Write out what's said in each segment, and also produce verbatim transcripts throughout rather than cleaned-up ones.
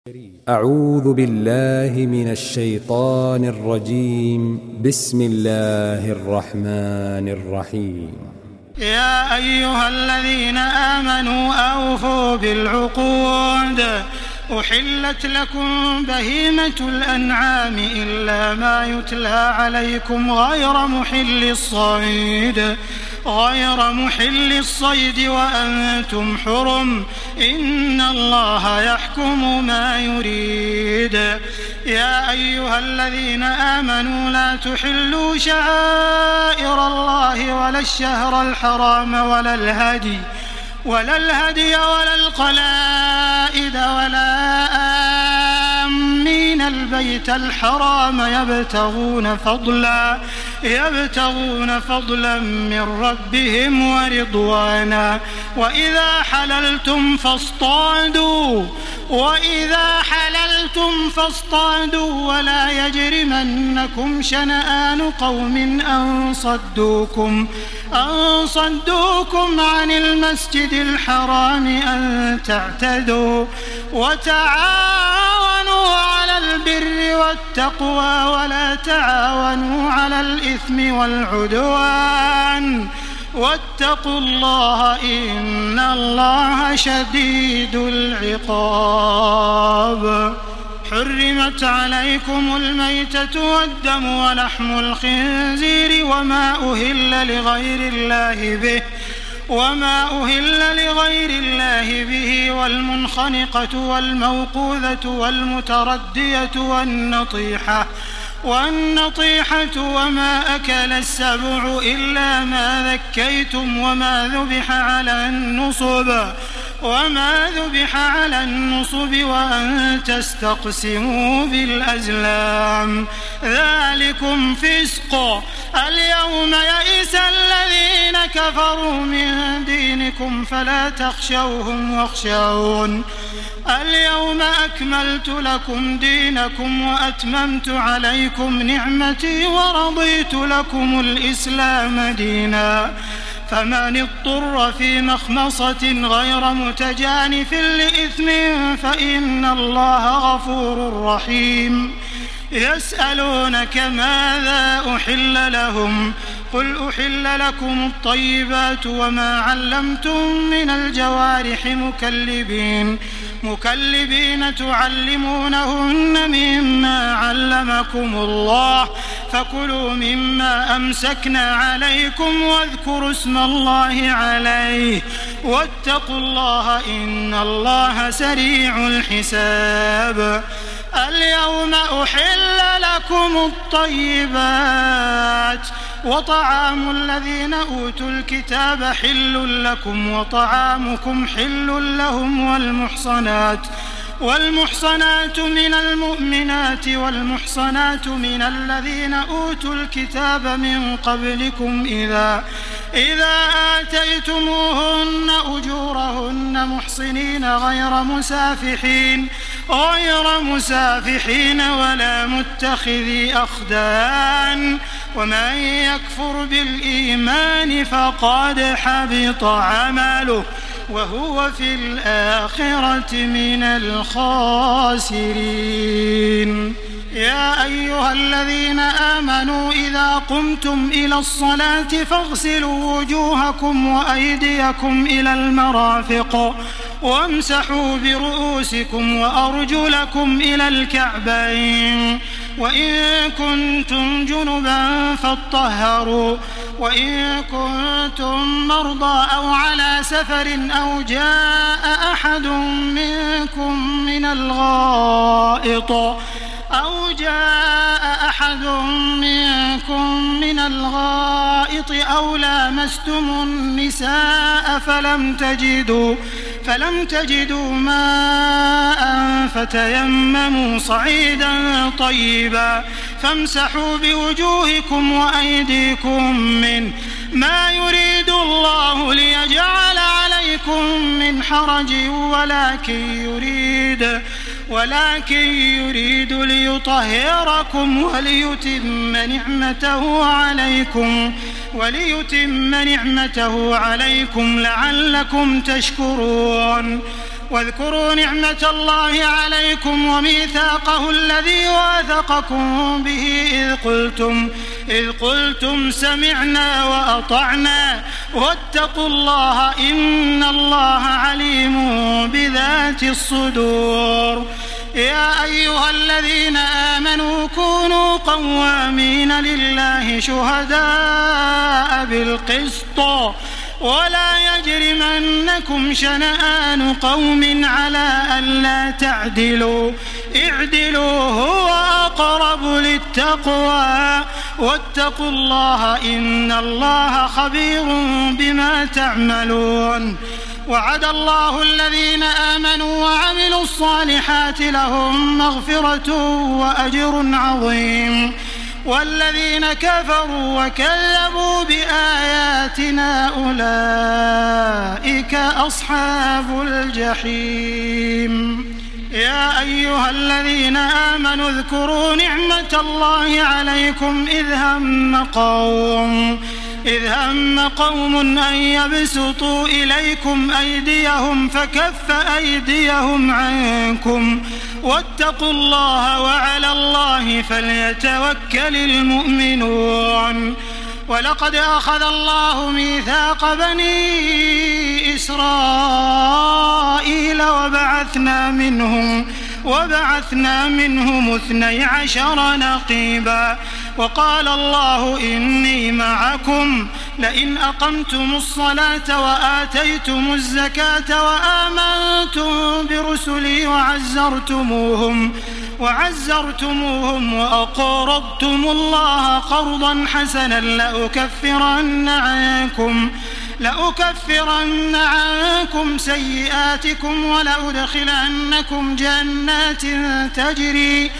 أعوذ بالله من الشيطان الرجيم. بسم الله الرحمن الرحيم. يا أيها الذين آمنوا أوفوا بالعقود. أحلت لكم بهيمة الأنعام إلا ما يتلى عليكم غير محل الصيد غير محل الصيد وأنتم حرم إن الله يحكم ما يريد. يا أيها الذين آمنوا لا تحلوا شعائر الله ولا الشهر الحرام ولا الهدي ولا الهدي ولا القلائد ولا آمين البيت الحرام يبتغون فضلا يبتغون فضلا من ربهم ورضوانا. وإذا حللتم فاصطادوا وإذا حللتم فاصطادوا ولا يجرمنكم شنآن قوم أن صدوكم أن صدوكم عن المسجد الحرام أن تعتدوا. وتعاونوا على البر والتقوى ولا تعاونوا على الإثم والعدوان واتقوا الله إن الله شديد العقاب. حرمت عليكم الميتة والدم ولحم الخنزير وما أهل لغير الله به وما أهل لغير الله به والمنخنقة والموقوذة والمتردية والنطيحة والنطيحة وما أكل السبع إلا ما ذكيتم وما ذبح على النصب وما ذبح على النصب وأن تستقسموا بالأزلام ذلكم فسق. اليوم يئس الذين كفروا من دينكم فلا تخشوهم واخشون. اليوم أكملت لكم دينكم وأتممت عليكم نعمتي ورضيت لكم الإسلام دينا. فمن اضطر في مخمصة غير متجانف لإثم فإن الله غفور رحيم. يسألونك ماذا أحل لهم قل أحل لكم الطيبات وما علمتم من الجوارح مكلبين مكلبين تعلمونهن مما علمكم الله فكلوا مما أمسكنا عليكم واذكروا اسم الله عليه واتقوا الله إن الله سريع الحساب. اليوم أحل لكم الطيبات وطعام الذين أوتوا الكتاب حل لكم وطعامكم حل لهم والمحصنات والمحصنات من المؤمنات والمحصنات من الذين أوتوا الكتاب من قبلكم إذا إذا آتيتموهن أجورهن محصنين غير مسافحين غير مسافحين ولا متخذي أخدان. ومن يكفر بالإيمان فقد حبط عمله وهو في الآخرة من الخاسرين. يا أيها الذين آمنوا إذا قمتم إلى الصلاة فاغسلوا وجوهكم وأيديكم إلى المرافق وامسحوا برؤوسكم وأرجلكم إلى الكعبين وإن كنتم جنبا فاطهروا وإن كنتم مرضى أو على سفر أو جاء أحد منكم من الغائط أو جاء أحد منكم من الغائط أو لامستم النساء فلم تجدوا فلم تجدوا ماء فتيمموا صعيدا طيبا فامسحوا بوجوهكم وأيديكم منه ما يريد الله ليجعل عليكم من حرج ولكن يريد ولكن يريد ليطهركم وليتم نعمته عليكم وليتم نعمته عليكم لعلكم تشكرون. واذكروا نعمة الله عليكم وميثاقه الذي واثقكم به إذ قلتم, إذ قلتم سمعنا وأطعنا واتقوا الله إن الله عليم بذات الصدور. يا أيها الذين آمنوا كونوا قوامين لله شهداء بالقسط ولا يجرمنكم شنآن قوم على ألا تعدلوا اعدلوا هو أقرب للتقوى واتقوا الله إن الله خبير بما تعملون. وعد الله الذين آمنوا وعملوا الصالحات لهم مغفرة وأجر عظيم والذين كفروا وكذبوا بآياتنا أولئك أصحاب الجحيم. يا أيها الذين آمنوا اذكروا نعمة الله عليكم إذ هم قوم إذ هم قوم أن يبسطوا إليكم أيديهم فكف أيديهم عنكم واتقوا الله وعلى الله فليتوكل المؤمنون. ولقد أخذ الله ميثاق بني إسرائيل وبعثنا منهم وبعثنا منهم اثني عشر نقيبا وقال الله إني معكم لئن أقمتم الصلاة وآتيتم الزكاة وآمنتم برسلي وعزرتموهم وعزرتموهم وأقرضتم الله قرضا حسنا لأكفرن عنكم لأكفرن عنكم سيئاتكم ولأدخلنكم جنات تجري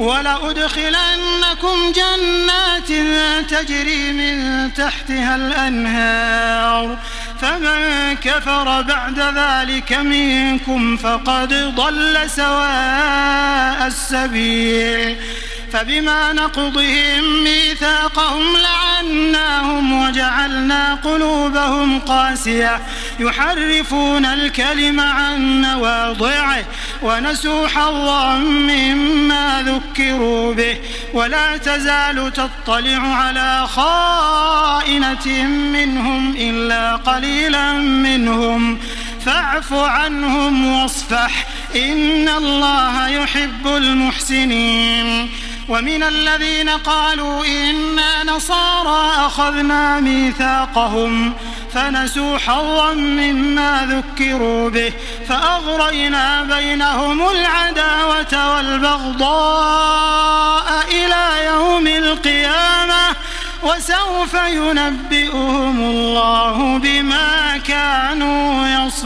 ولأدخلنكم جنات تجري من تحتها الأنهار فمن كفر بعد ذلك منكم فقد ضل سواء السبيل. فبما نقضهم ميثاقهم لعناهم وجعلنا قلوبهم قاسية يحرفون الكلم عن مواضعه ونسوا حظا مما ذكروا به ولا تزال تطلع على خائنة منهم إلا قليلا منهم فاعف عنهم واصفح إن الله يحب المحسنين. ومن الذين قالوا إنا نصارى أخذنا ميثاقهم فنسوا حظا مما ذكروا به فأغرينا بينهم العداوة والبغضاء إلى يوم القيامة وسوف ينبئهم الله بما كانوا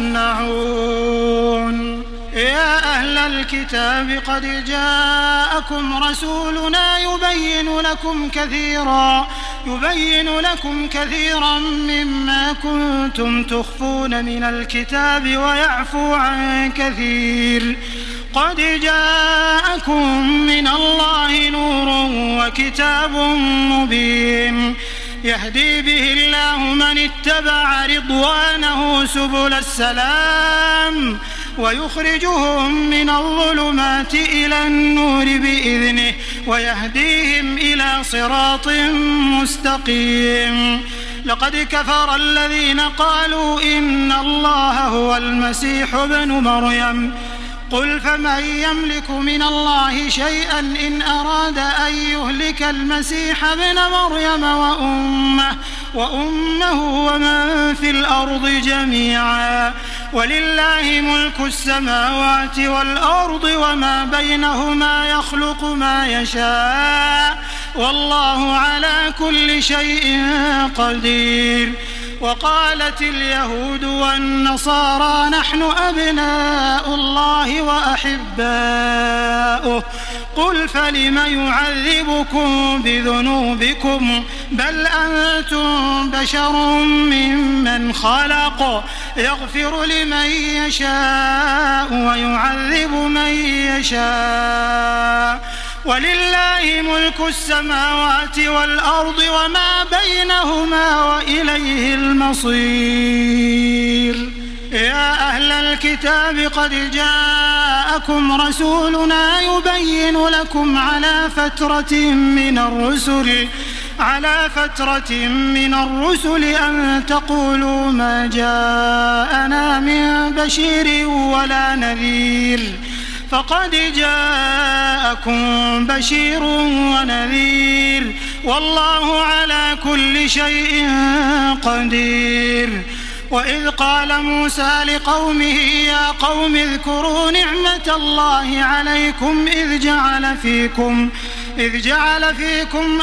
يصنعون. يا أهل الكتاب قد جاءكم رسولنا يبين لكم كثيرا يبين لكم كثيرا مما كنتم تخفون من الكتاب ويعفو عن كثير قد جاءكم من الله نور وكتاب مبين يهدي به الله من اتبع رضوانه سبل السلام ويخرجهم من الظلمات إلى النور بإذنه ويهديهم إلى صراط مستقيم. لقد كفر الذين قالوا إن الله هو المسيح ابن مريم قل فمن يملك من الله شيئا إن أراد أن يهلك المسيح ابن مريم وأمه, وأمه ومن في الأرض جميعا ولله ملك السماوات والأرض وما بينهما يخلق ما يشاء والله على كل شيء قدير. وقالت اليهود والنصارى نحن أبناء الله وأحباؤه قل فلم يعذبكم بذنوبكم بل أنتم بشر ممن خلق يغفر لمن يشاء ويعذب من يشاء ولله ملك السماوات والأرض وما بينهما وإليه المصير. يا أهل الكتاب قد جاءكم رسولنا يبين لكم على فترة من الرسل على فترة من الرسل أن تقولوا ما جاءنا من بشير ولا نذير فقد جاءكم بشير ونذير والله على كل شيء قدير. وإذ قال موسى لقومه يا قوم اذكروا نعمة الله عليكم إذ جعل فيكم إذ جعل فيكم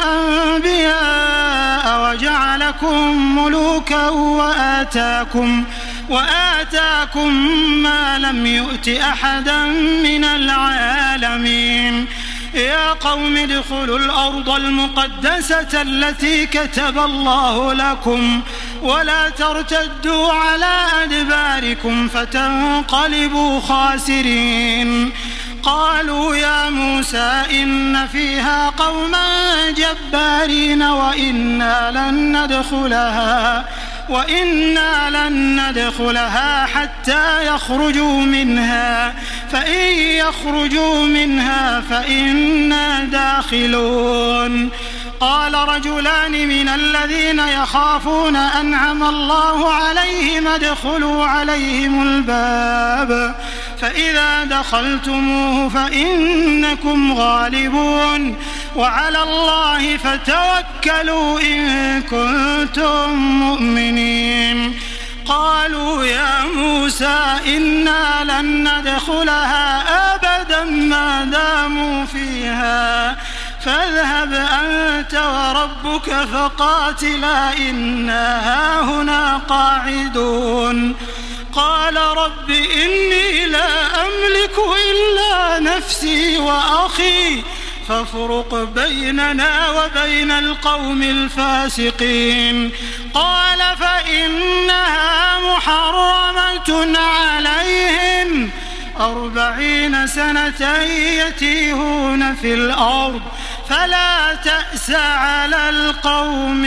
أنبياء وجعلكم ملوكا وآتاكم وآتاكم ما لم يؤت أحدا من العالمين. يا قوم ادخلوا الأرض المقدسة التي كتب الله لكم ولا ترتدوا على أدباركم فتنقلبوا خاسرين. قالوا يا موسى إن فيها قوما جبارين وإنا لن ندخلها وإنا لن ندخلها حتى يخرجوا منها فإن يخرجوا منها فإنا داخلون. قال رجلان من الذين يخافون أنعم الله عليهم ادخلوا عليهم الباب فإذا دخلتموه فإنكم غالبون وعلى الله فتوكلوا إن كنتم مؤمنين. قالوا يا موسى إنا لن ندخلها أبدا ما داموا فيها فاذهب أنت وربك فقاتلا إنا هاهنا قاعدون. قال رب إني لا أملك إلا نفسي وأخي فافرق بيننا وبين القوم الفاسقين. قال فإنها محرمة عليهم أربعين سنة يتيهون في الأرض فلا تأس على القوم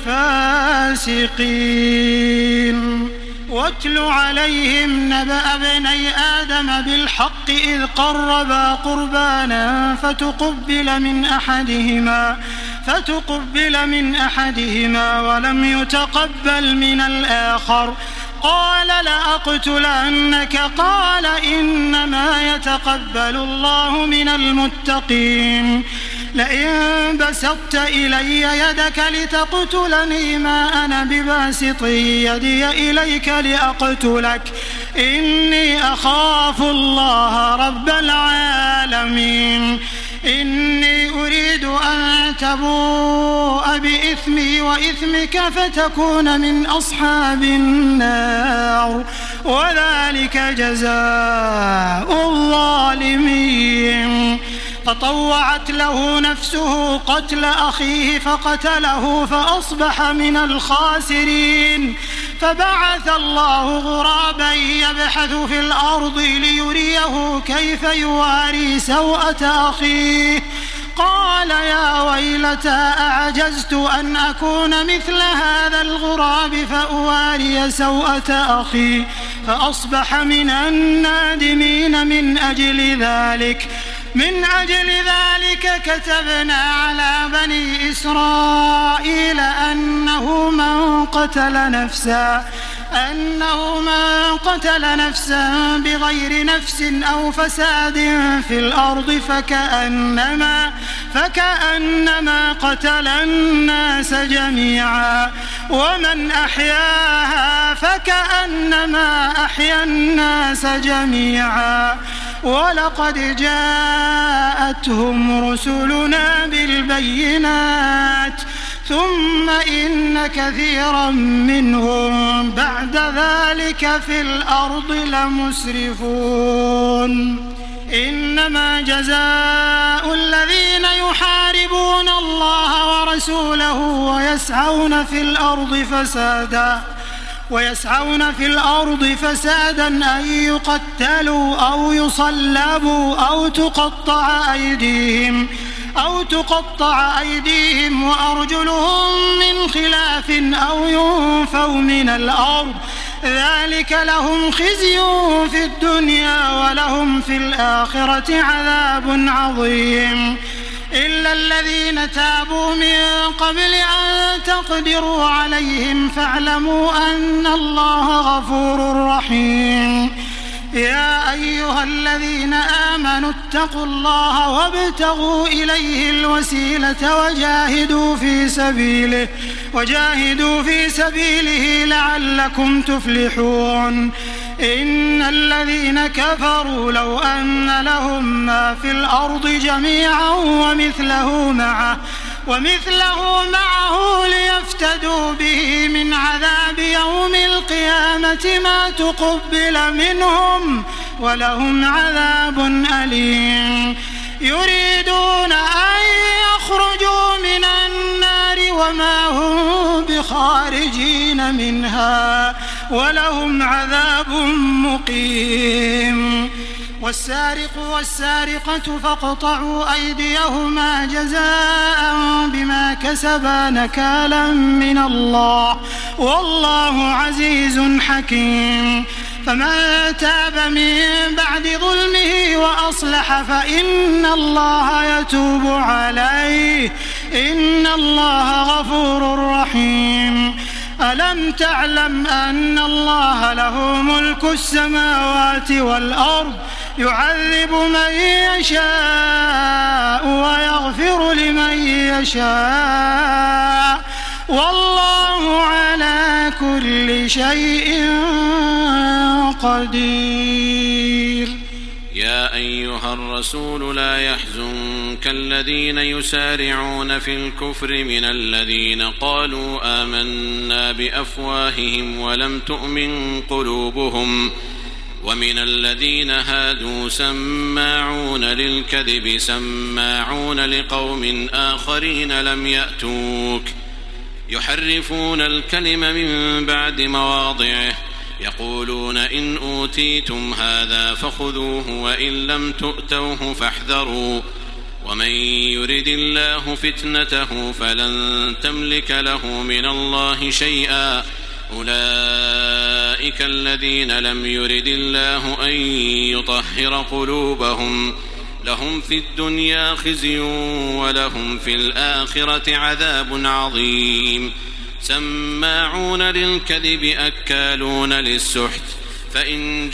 الفاسقين. واتل عليهم نبأ ابني آدم بالحق إذ قربا قربانا فتقبل من أحدهما فتقبل من أحدهما ولم يتقبل من الآخر قال لأقتلنك قال إنما يتقبل الله من المتقين. لئن بسطت إلي يدك لتقتلني ما أنا بباسط يدي إليك لأقتلك إني أخاف الله رب العالمين. إني أريد أن تبوء بإثمي وإثمك فتكون من أصحاب النار وذلك جزاء الظالمين. فطوعت له نفسه قتل أخيه فقتله فأصبح من الخاسرين. فبعث الله غرابا يبحث في الأرض ليريه كيف يواري سوءة أخيه قال يا ويلتى أعجزت أن أكون مثل هذا الغراب فأواري سوءة أخي فأصبح من النادمين. من أجل ذلك من أجل ذلك كتبنا على بني إسرائيل أنه من قتل نفسا أنه من قتل نفسا بغير نفس أو فساد في الأرض فكأنما فكأنما قتل الناس جميعا ومن أحياها فكأنما أحيا الناس جميعا. ولقد جاءتهم رسلنا بالبينات ثم إن كثيرا منهم بعد ذلك في الأرض لمسرفون. إنما جزاء الذين يحاربون الله ورسوله ويسعون في الأرض فسادا ويسعون في الأرض فسادا أن يقتلوا أو يصلبوا أو تقطع أيديهم أو تقطع أيديهم وأرجلهم من خلاف أو ينفوا من الأرض ذلك لهم خزي في الدنيا ولهم في الآخرة عذاب عظيم إلا الذين تابوا من قبل أن تقدروا عليهم فاعلموا أن الله غفور رحيم يا أيها الذين آمنوا اتقوا الله وابتغوا إليه الوسيلة وجاهدوا في سبيله وجاهدوا في سبيله لعلكم تفلحون إن الذين كفروا لو أن لهم ما في الأرض جميعا ومثله معه ومثله معه ليفتدوا به من عذاب يوم القيامة ما تقبل منهم ولهم عذاب أليم يريدون أن يخرجوا من النار وما هم بخارجين منها ولهم عذاب مقيم والسارق والسارقة فاقطعوا أيديهما جزاء بما كسبا نكالا من الله والله عزيز حكيم فمن تاب من بعد ظلمه وأصلح فإن الله يتوب عليه إن الله غفور رحيم ألم تعلم أن الله له ملك السماوات والأرض يعذب من يشاء ويغفر لمن يشاء والله على كل شيء قدير يا أيها الرسول لا يحزنك الذين يسارعون في الكفر من الذين قالوا آمنا بأفواههم ولم تؤمن قلوبهم ومن الذين هادوا سماعون للكذب سماعون لقوم آخرين لم يأتوك يحرفون الكلم من بعد مواضعه يقولون إن أوتيتم هذا فخذوه وإن لم تؤتوه فاحذروا ومن يرد الله فتنته فلن تملك له من الله شيئا أولئك الذين لم يرد الله أن يطهر قلوبهم لهم في الدنيا خزي ولهم في الآخرة عذاب عظيم سماعون للكذب أكالون للسحت فإن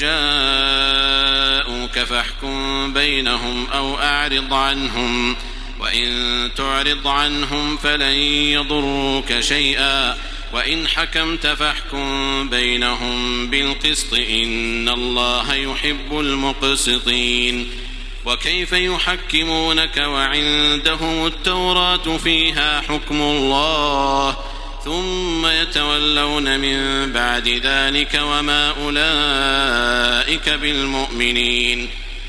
جاءوك فاحكم بينهم أو أعرض عنهم وإن تعرض عنهم فلن يضروك شيئا وإن حكمت فاحكم بينهم بالقسط إن الله يحب المقسطين وكيف يحكمونك وعندهم التوراة فيها حكم الله ثم يتولون من بعد ذلك وما أولئك بالمؤمنين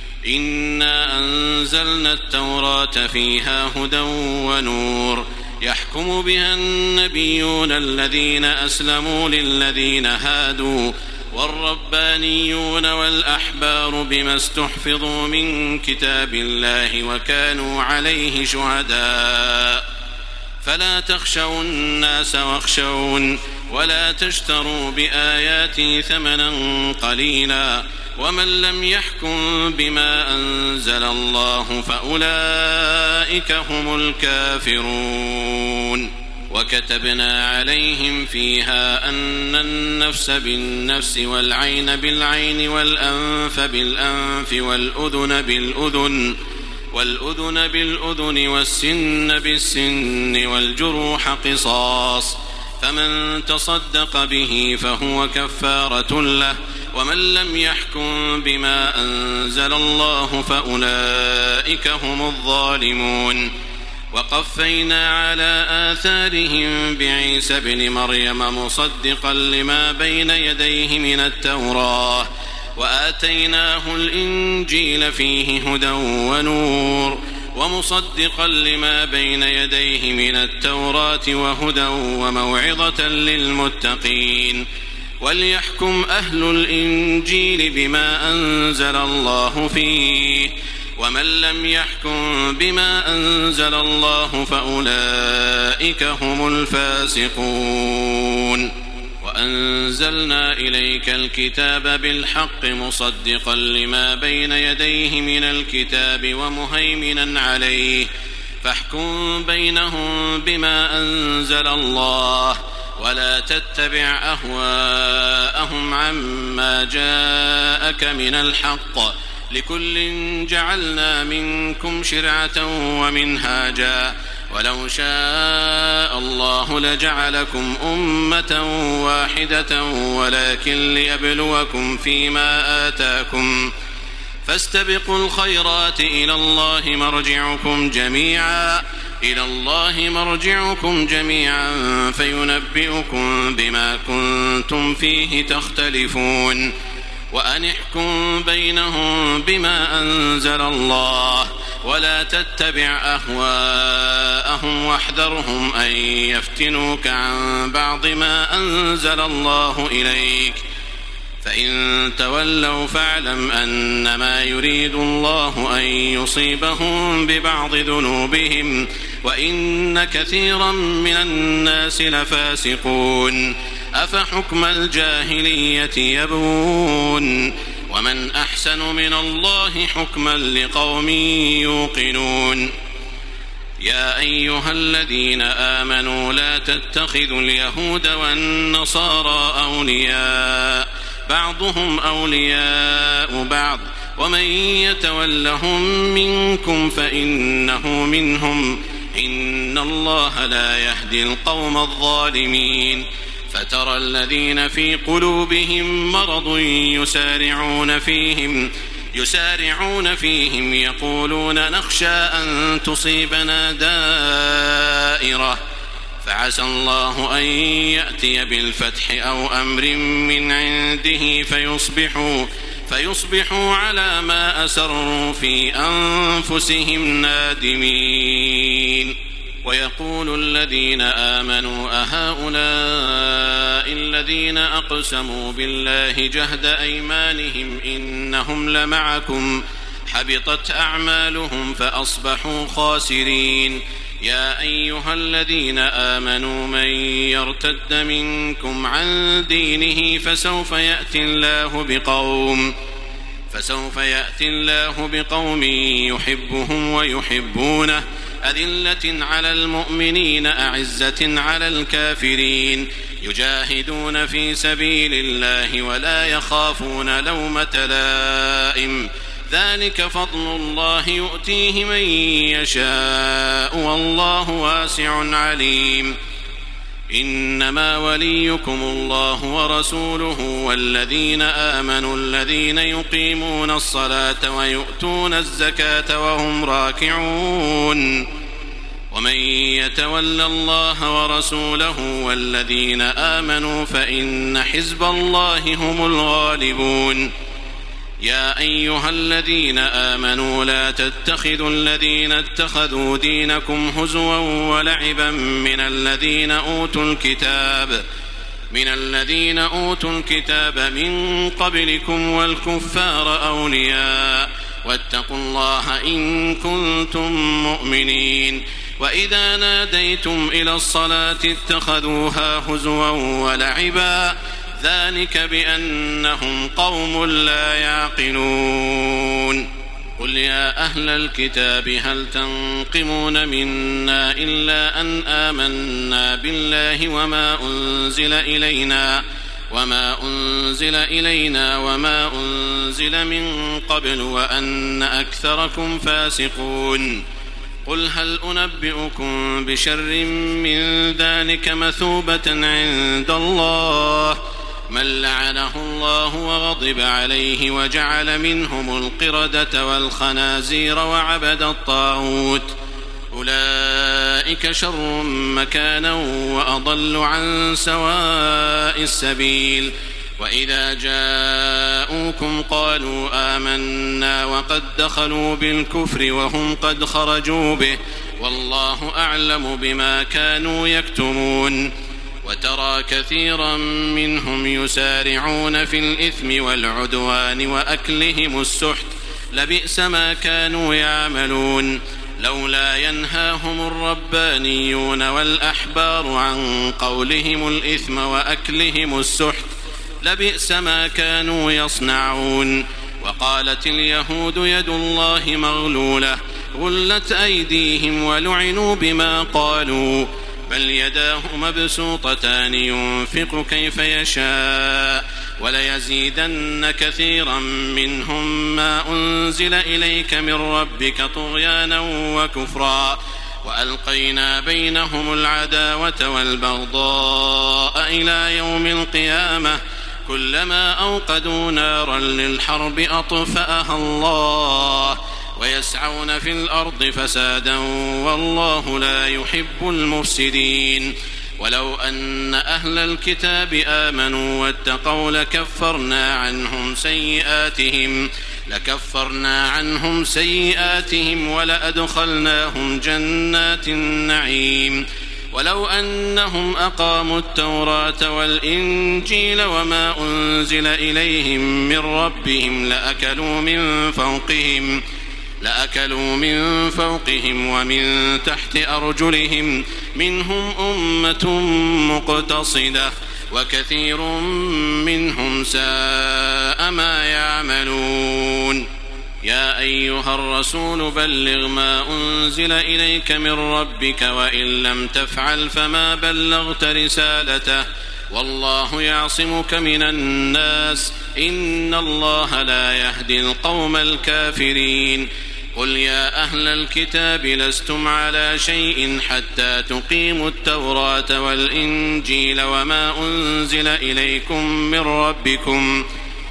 إنا أنزلنا التوراة فيها هدى ونور يحكم بها النبيون الذين أسلموا للذين هادوا والربانيون والأحبار بما استحفظوا من كتاب الله وكانوا عليه شهداء فلا تخشوا الناس واخشون ولا تشتروا بآياتي ثمنا قليلا ومن لم يحكم بما أنزل الله فأولئك هم الكافرون وكتبنا عليهم فيها أن النفس بالنفس والعين بالعين والأنف بالأنف والأذن بالأذن والأذن بالأذن والسن بالسن والجروح قصاص فمن تصدق به فهو كفارة له ومن لم يحكم بما أنزل الله فأولئك هم الظالمون وقفينا على آثارهم بعيسى ابن مريم مصدقا لما بين يديه من التوراة وآتيناه الإنجيل فيه هدى ونور ومصدقا لما بين يديه من التوراة وهدى وموعظة للمتقين وليحكم أهل الإنجيل بما أنزل الله فيه ومن لم يحكم بما أنزل الله فأولئك هم الفاسقون وأنزلنا إليك الكتاب بالحق مصدقا لما بين يديه من الكتاب ومهيمنا عليه فاحكم بينهم بما أنزل الله ولا تتبع أهواءهم عما جاءك من الحق لكل جعلنا منكم شرعة ومنهاجا ولو شاء الله لجعلكم أمة واحدة ولكن ليبلوكم فيما آتاكم فاستبقوا الخيرات إلى الله مرجعكم جميعا إلى الله مرجعكم جميعا فينبئكم بما كنتم فيه تختلفون وأن احكم بينهم بما أنزل الله ولا تتبع أهواءهم واحذرهم أن يفتنوك عن بعض ما أنزل الله إليك فإن تولوا فاعلم أنما يريد الله أن يصيبهم ببعض ذنوبهم وإن كثيرا من الناس لفاسقون أفحكم الجاهلية يبغون ومن أحسن من الله حكما لقوم يوقنون يا أيها الذين آمنوا لا تتخذوا اليهود والنصارى أولياء بعضهم أولياء بعض ومن يتولهم منكم فإنه منهم إن الله لا يهدي القوم الظالمين فترى الذين في قلوبهم مرض يسارعون فيهم يسارعون فيهم يقولون نخشى أن تصيبنا دائرة فعسى الله أن يأتي بالفتح أو أمر من عنده فيصبحوا فيصبحوا على ما أسروا في أنفسهم نادمين ويقول الذين آمنوا أهؤلاء الذين أقسموا بالله جهد أيمانهم إنهم لمعكم حبطت أعمالهم فأصبحوا خاسرين يا أيها الذين آمنوا من يرتد منكم عن دينه فسوف يأتي الله بقوم فسوف يأتي الله بقوم يحبهم ويحبونه أذلة على المؤمنين أعزة على الكافرين يجاهدون في سبيل الله ولا يخافون لومة لائم ذلك فضل الله يؤتيه من يشاء والله واسع عليم إنما وليكم الله ورسوله والذين آمنوا الذين يقيمون الصلاة ويؤتون الزكاة وهم راكعون ومن يتول الله ورسوله والذين آمنوا فإن حزب الله هم الغالبون يا أيها الذين آمنوا لا تتخذوا الذين اتخذوا دينكم هزوا ولعبا من الذين أوتوا الكتاب من الذين أوتوا الكتاب من قبلكم والكفار أولياء واتقوا الله إن كنتم مؤمنين وإذا ناديتم إلى الصلاة اتخذوها هزوا ولعبا ذلك بأنهم قوم لا يعقلون قل يا أهل الكتاب هل تنقمون منا إلا أن آمنا بالله وما أنزل إلينا وما أنزل إلينا وما أنزل من قبل وأن أكثركم فاسقون قل هل أنبئكم بشر من ذلك مثوبة عند الله من لعنه الله وغضب عليه وجعل منهم القردة والخنازير وعبد الطاغوت أولئك شر مكانا وأضل عن سواء السبيل وإذا جاءوكم قالوا آمنا وقد دخلوا بالكفر وهم قد خرجوا به والله أعلم بما كانوا يكتمون وترى كثيرا منهم يسارعون في الإثم والعدوان وأكلهم السحت لبئس ما كانوا يعملون لولا ينهاهم الربانيون والأحبار عن قولهم الإثم وأكلهم السحت لبئس ما كانوا يصنعون. وقالت اليهود يد الله مغلولة غلت أيديهم ولعنوا بما قالوا بل يداه مبسوطتان ينفق كيف يشاء وليزيدن كثيرا منهم ما أنزل إليك من ربك طغيانا وكفرا وألقينا بينهم العداوة والبغضاء إلى يوم القيامة كلما أوقدوا نارا للحرب أطفأها الله ويسعون في الأرض فسادا والله لا يحب المفسدين. ولو أن أهل الكتاب آمنوا واتقوا لكفرنا عنهم سيئاتهم لكفرنا عنهم سيئاتهم ولأدخلناهم جنات النعيم. ولو أنهم أقاموا التوراة والإنجيل وما أنزل إليهم من ربهم لأكلوا من فوقهم لأكلوا من فوقهم ومن تحت أرجلهم منهم أمة مقتصدة وكثير منهم ساء ما يعملون. يا أيها الرسول بلغ ما أنزل إليك من ربك وإن لم تفعل فما بلغت رسالته والله يعصمك من الناس إن الله لا يهدي القوم الكافرين. قل يا أهل الكتاب لستم على شيء حتى تقيموا التوراة والإنجيل وما أنزل إليكم من ربكم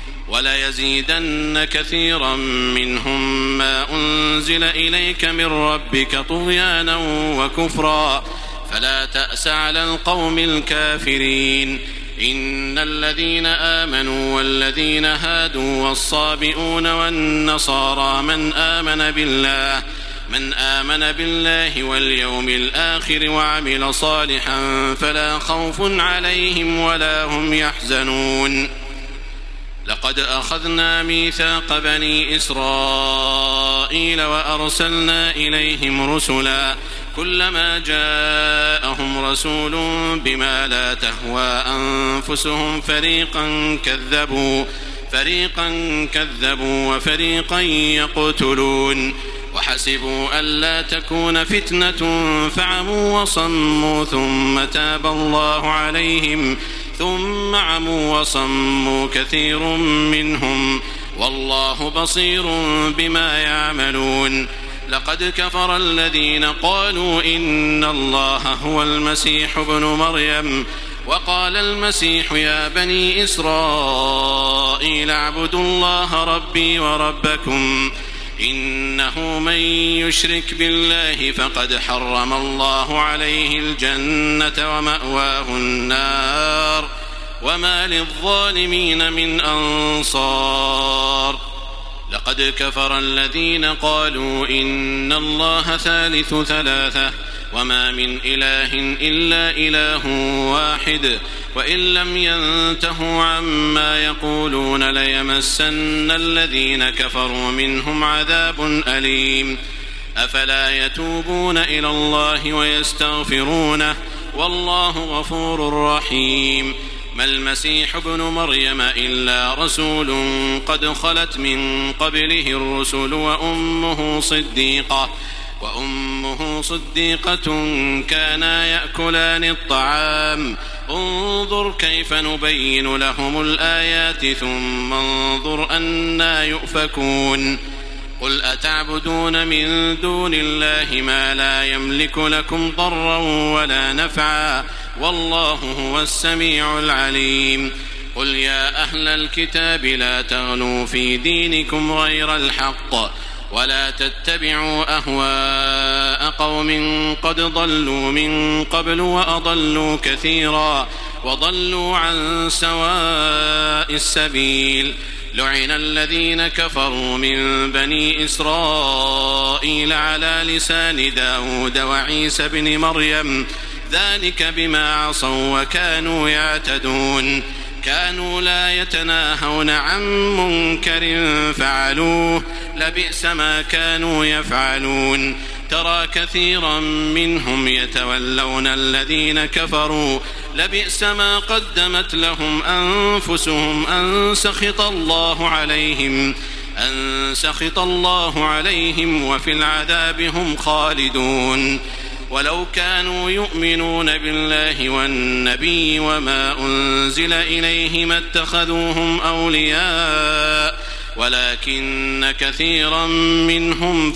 وليزيدن كثيرا منهم ما أنزل إليك من ربك طغيانا وكفرا فلا تأس على القوم الكافرين. إن الذين آمنوا والذين هادوا والصابئون والنصارى من آمن بالله من آمن بالله واليوم الآخر وعمل صالحا فلا خوف عليهم ولا هم يحزنون. لقد أخذنا ميثاق بني إسرائيل وأرسلنا إليهم رسلا كلما جاءهم رسول بما لا تهوى أنفسهم فريقا كذبوا فريقا كذبوا وفريقا يقتلون وحسبوا ألا تكون فتنة فعموا وصموا ثم تاب الله عليهم ثم عموا وصموا كثير منهم والله بصير بما يعملون. لقد كفر الذين قالوا إن الله هو المسيح ابن مريم وقال المسيح يا بني إسرائيل اعبدوا الله ربي وربكم إنه من يشرك بالله فقد حرم الله عليه الجنة ومأواه النار وما للظالمين من أنصار. لقد كفر الذين قالوا إن الله ثالث ثلاثة وما من إله إلا إله واحد وإن لم ينتهوا عما يقولون ليمسن الذين كفروا منهم عذاب أليم. أفلا يتوبون إلى الله ويستغفرونه والله غفور رحيم. ما المسيح ابن مريم إلا رسول قد خلت من قبله الرسل وأمه صديقة وأمه صديقة كانا يأكلان الطعام انظر كيف نبين لهم الآيات ثم انظر أنى يؤفكون. قل أتعبدون من دون الله ما لا يملك لكم ضرا ولا نفعا والله هو السميع العليم. قل يا أهل الكتاب لا تغلوا في دينكم غير الحق ولا تتبعوا أهواء قوم قد ضلوا من قبل وأضلوا كثيرا وضلوا عن سواء السبيل. لعن الذين كفروا من بني إسرائيل على لسان داود وعيسى بن مريم ذلك بما عصوا وكانوا يعتدون. كانوا لا يتناهون عن منكر فعلوه لبئس ما كانوا يفعلون. ترى كثيرا منهم يتولون الذين كفروا لبئس ما قدمت لهم أنفسهم أن سخط الله عليهم أن سخط الله عليهم وفي العذاب هم خالدون ولو كانوا يؤمنون بالله والنبي وما أنزل إليه ما اتخذوهم أولياء ولكن كثيرا منهم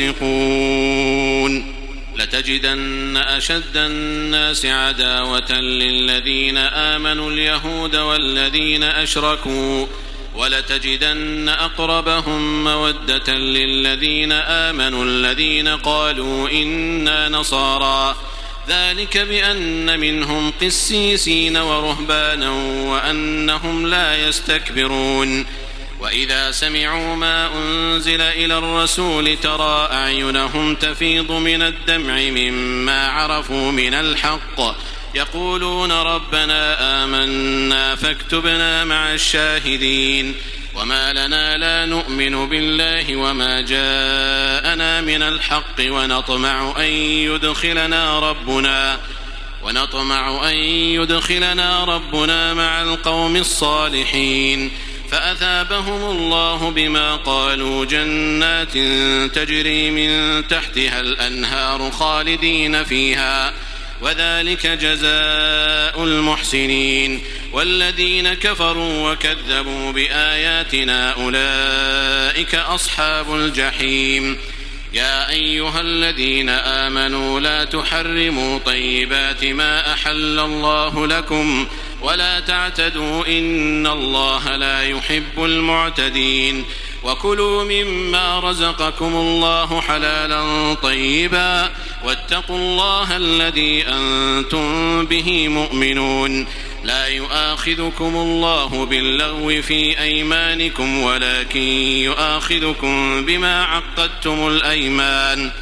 فاسقون لتجدن أشد الناس عداوة للذين آمنوا اليهود والذين أشركوا ولتجدن أقربهم مودة للذين آمنوا الذين قالوا إنا نصارى ذلك بأن منهم قسيسين ورهبانا وأنهم لا يستكبرون وإذا سمعوا ما أنزل إلى الرسول ترى أعينهم تفيض من الدمع مما عرفوا من الحق يقولون ربنا آمنا فاكتبنا مع الشاهدين وما لنا لا نؤمن بالله وما جاءنا من الحق ونطمع أن يدخلنا ربنا ونطمع أن يدخلنا ربنا مع القوم الصالحين فأثابهم الله بما قالوا جنات تجري من تحتها الأنهار خالدين فيها وذلك جزاء المحسنين والذين كفروا وكذبوا بآياتنا أولئك أصحاب الجحيم يا أيها الذين آمنوا لا تحرموا طيبات ما أحل الله لكم ولا تعتدوا إن الله لا يحب المعتدين وكلوا مما رزقكم الله حلالا طيبا واتقوا الله الذي أنتم به مؤمنون لا يؤاخذكم الله باللغو في أيمانكم ولكن يؤاخذكم بما عقدتم الأيمان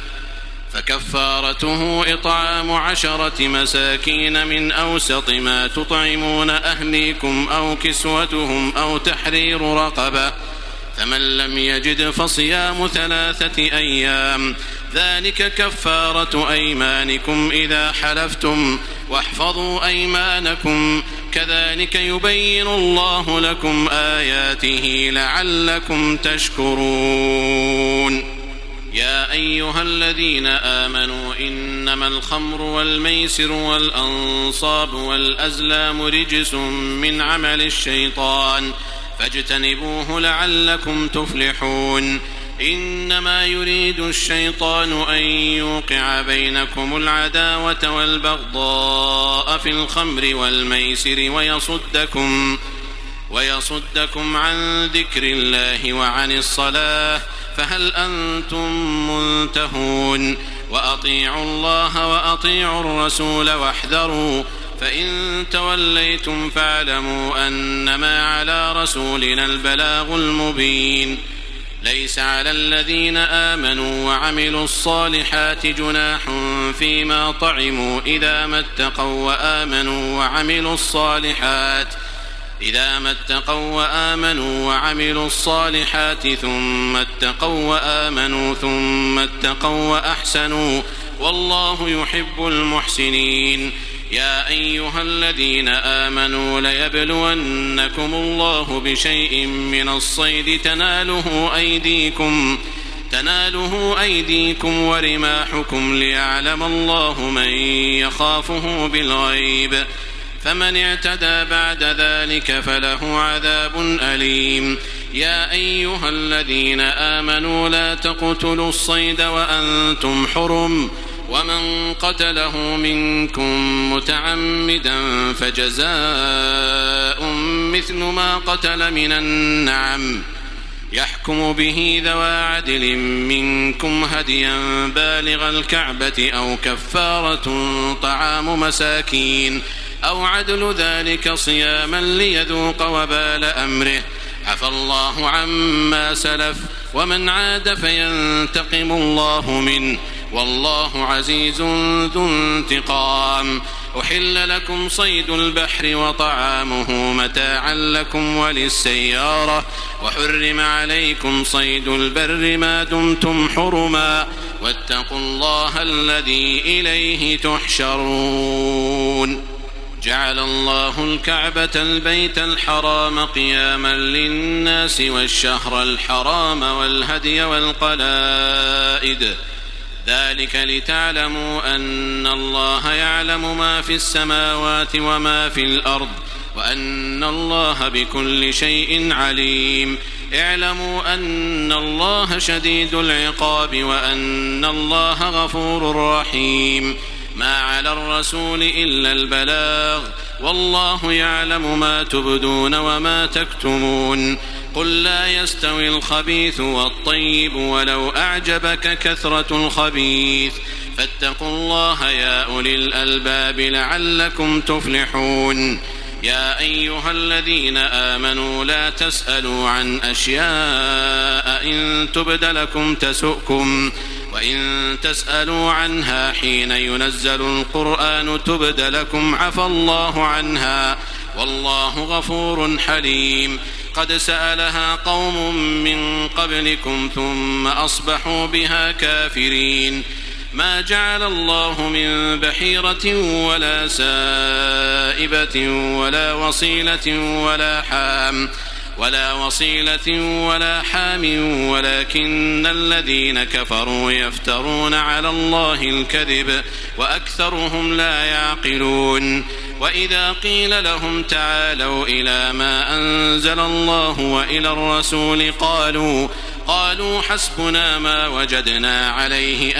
فكفارته إطعام عشرة مساكين من أوسط ما تطعمون أهليكم أو كسوتهم أو تحرير رقبة فمن لم يجد فصيام ثلاثة أيام ذلك كفارة أيمانكم إذا حلفتم واحفظوا أيمانكم كذلك يبين الله لكم آياته لعلكم تشكرون يا أيها الذين آمنوا إنما الخمر والميسر والأنصاب والأزلام رجس من عمل الشيطان فاجتنبوه لعلكم تفلحون إنما يريد الشيطان أن يوقع بينكم العداوة والبغضاء في الخمر والميسر ويصدكم ويصدكم عن ذكر الله وعن الصلاة فهل أنتم منتهون وأطيعوا الله وأطيعوا الرسول واحذروا فإن توليتم فاعلموا أنما على رسولنا البلاغ المبين ليس على الذين آمنوا وعملوا الصالحات جناح فيما طعموا إذا ما اتقوا وآمنوا وعملوا الصالحات إذا ما اتقوا وآمنوا وعملوا الصالحات ثم اتقوا وآمنوا ثم اتقوا وأحسنوا والله يحب المحسنين يا أيها الذين آمنوا ليبلونكم الله بشيء من الصيد تناله أيديكم تناله أيديكم ورماحكم ليعلم الله من يخافه بالغيب فمن اعتدى بعد ذلك فله عذاب أليم يا أيها الذين آمنوا لا تقتلوا الصيد وأنتم حرم ومن قتله منكم متعمدا فجزاء مثل ما قتل من النعم يحكم به ذوى عدل منكم هديا بالغ الكعبة أو كفارة طعام مساكين أو عدل ذلك صياما ليذوق وبال أمره عفى الله عما سلف ومن عاد فينتقم الله منه والله عزيز ذو انتقام أحل لكم صيد البحر وطعامه متاعا لكم وللسيارة وحرم عليكم صيد البر ما دمتم حرما واتقوا الله الذي إليه تحشرون. جعل الله الكعبة البيت الحرام قياما للناس والشهر الحرام والهدي والقلائد، ذلك لتعلموا أن الله يعلم ما في السماوات وما في الأرض وأن الله بكل شيء عليم. اعلموا أن الله شديد العقاب وأن الله غفور رحيم. ما على الرسول إلا البلاغ، والله يعلم ما تبدون وما تكتمون. قل لا يستوي الخبيث والطيب ولو أعجبك كثرة الخبيث، فاتقوا الله يا أولي الألباب لعلكم تفلحون. يا أيها الذين آمنوا لا تسألوا عن أشياء إن تبد لكم تسؤكم، وإن تسألوا عنها حين ينزل القرآن تبد لكم عفى الله عنها، والله غفور حليم. قد سألها قوم من قبلكم ثم أصبحوا بها كافرين. ما جعل الله من بحيرة ولا سائبة ولا وصيلة ولا حام ولا وصيلة ولا حام ولكن الذين كفروا يفترون على الله الكذب وأكثرهم لا يعقلون. وإذا قيل لهم تعالوا إلى ما أنزل الله وإلى الرسول قالوا قالوا حسبنا ما وجدنا عليه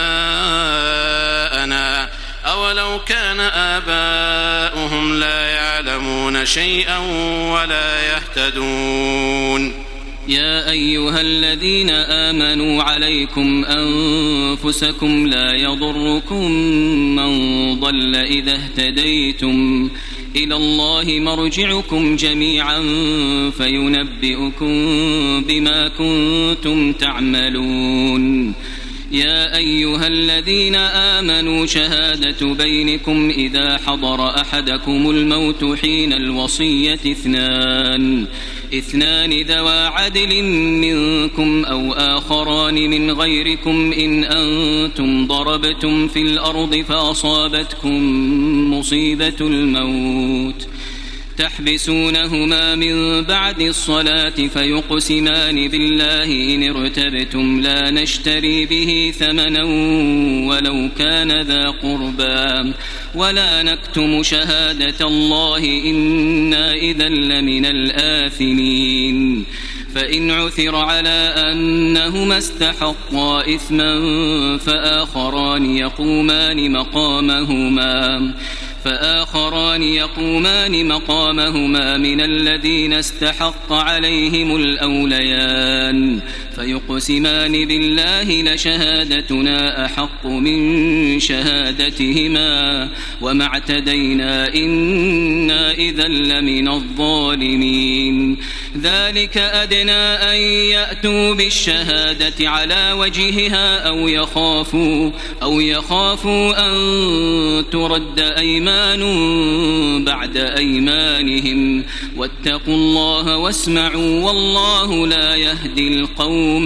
آباءنا أولو كان آباؤهم لا يعلمون شيئا ولا يهتدون. يا أيها الذين آمنوا عليكم أنفسكم لا يضركم من ضل إذا اهتديتم، إلى الله مرجعكم جميعا فينبئكم بما كنتم تعملون. يا أيها الذين آمنوا شهادة بينكم إذا حضر أحدكم الموت حين الوصية اثنان اثنان ذوى عدل منكم أو آخران من غيركم إن أنتم ضربتم في الأرض فأصابتكم مصيبة الموت تحبسونهما من بعد الصلاة فيقسمان بالله إن ارتبتم لا نشتري به ثمنا ولو كان ذا قربى ولا نكتم شهادة الله إنا إذا لمن الآثمين. فإن عثر على أنهما استحقا إثما فآخران يقومان مقامهما فآخران يقومان مقامهما من الذين استحق عليهم الأوليان فيقسمان بالله لشهادتنا أحق من شهادتهما وما اعتدينا إنا إذا لمن الظالمين. ذلك أدنى أن يأتوا بالشهادة على وجهها أو يخافوا أو يخافوا أن ترد أيمان بعد أيمانهم واتقوا الله واسمعوا والله لا يهدي القوم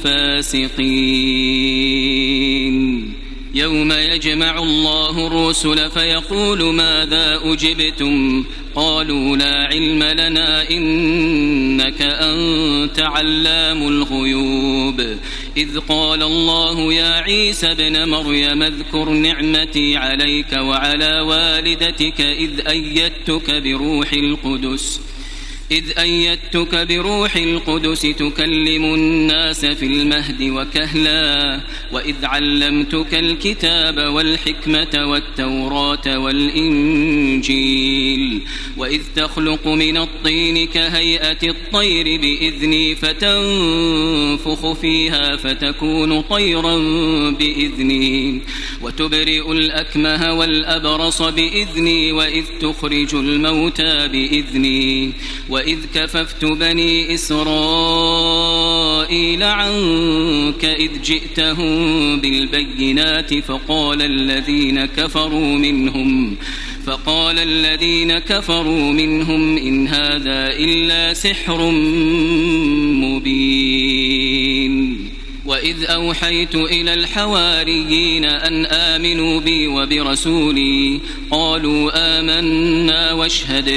الفاسقين. يوم يجمع الله الرسل فيقول ماذا أجبتم قالوا لا علم لنا إنك أنت علام الغيوب. إذ قال الله يا عيسى ابن مريم اذكر نعمتي عليك وعلى والدتك إذ أيدتك بروح القدس إذ أيدتك بروح القدس تكلم الناس في المهد وكهلا وإذ علمتك الكتاب والحكمة والتوراة والإنجيل وإذ تخلق من الطين كهيئة الطير بإذني فتنفخ فيها فتكون طيرا بإذني وتبرئ الأكمه والأبرص بإذني وإذ تخرج الموتى بإذني وإذ كففت بني إسرائيل عنك إذ جئتهم بالبينات فقال الذين كفروا منهم فقال الذين كفروا منهم إن هذا إلا سحر مبين. وإذ أوحيت إلى الحواريين أن آمنوا بي وبرسولي قالوا آمنا واشهد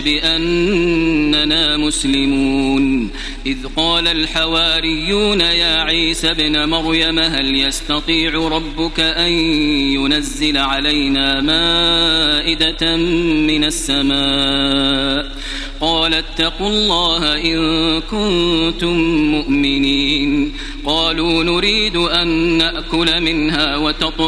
بأننا مسلمون إذ قال الحواريون يا عيسى ابن مريم هل يستطيع ربك أن ينزل علينا مائدة من السماء قال اتقوا الله إن كنتم مؤمنين قالوا نريد أن نأكل منها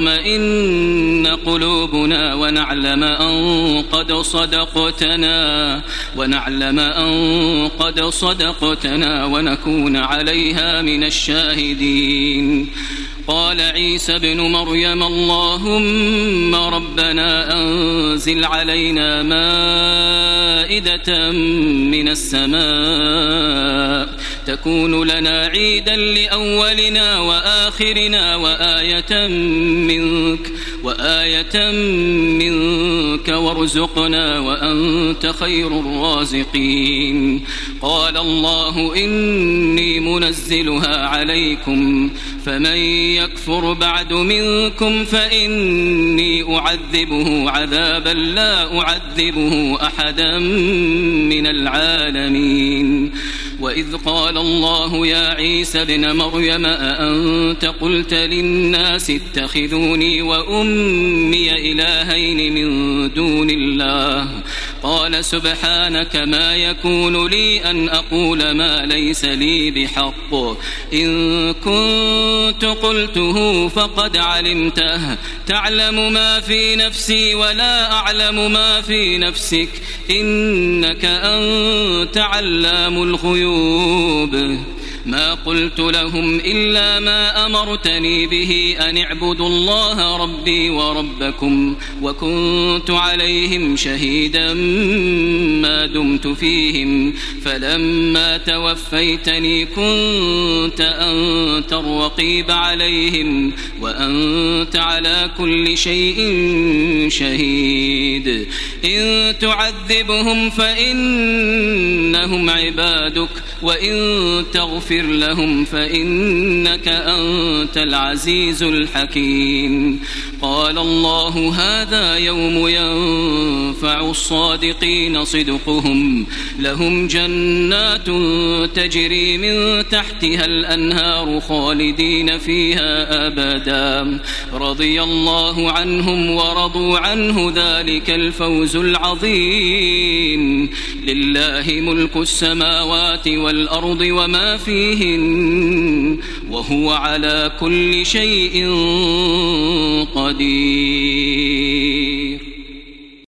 وتطمئن قلوبنا ونعلم أن قد صدقتنا ونعلم أن قد صدقتنا ونكون عليها من الشاهدين قال عيسى ابن مريم اللهم ربنا أنزل علينا مائدة من السماء تكون لنا عيدا لأولنا وآخرنا وآية منك وآية منك وارزقنا وأنت خير الرازقين قال الله إني منزلها عليكم فمن يكفر بعد منكم فإني أعذبه عذابا لا أعذبه أحدا من العالمين وإذ قال الله يا عيسى ابن مريم أأنت قلت للناس اتخذوني وأمي إلهين من دون الله قال سبحانك ما يكون لي أن أقول ما ليس لي بحق إن كنت قلته فقد علمته تعلم ما في نفسي ولا أعلم ما في نفسك إنك أنت علام الغيوب ما قلت لهم إلا ما أمرتني به أن اعبدوا الله ربي وربكم وكنت عليهم شهيدا ما دمت فيهم فلما توفيتني كنت أنت الرقيب عليهم وأنت على كل شيء شهيد إن تعذبهم فإنهم عبادك وإن تغفر لهم فإنك أنت العزيز الحكيم قال الله هذا يوم ينفع الصادقين صدقهم لهم جنات تجري من تحتها الأنهار خالدين فيها أبدا رضي الله عنهم ورضوا عنه ذلك الفوز العظيم لله ملك السماوات والأرض وما فيهن وهو على كل شيء قدير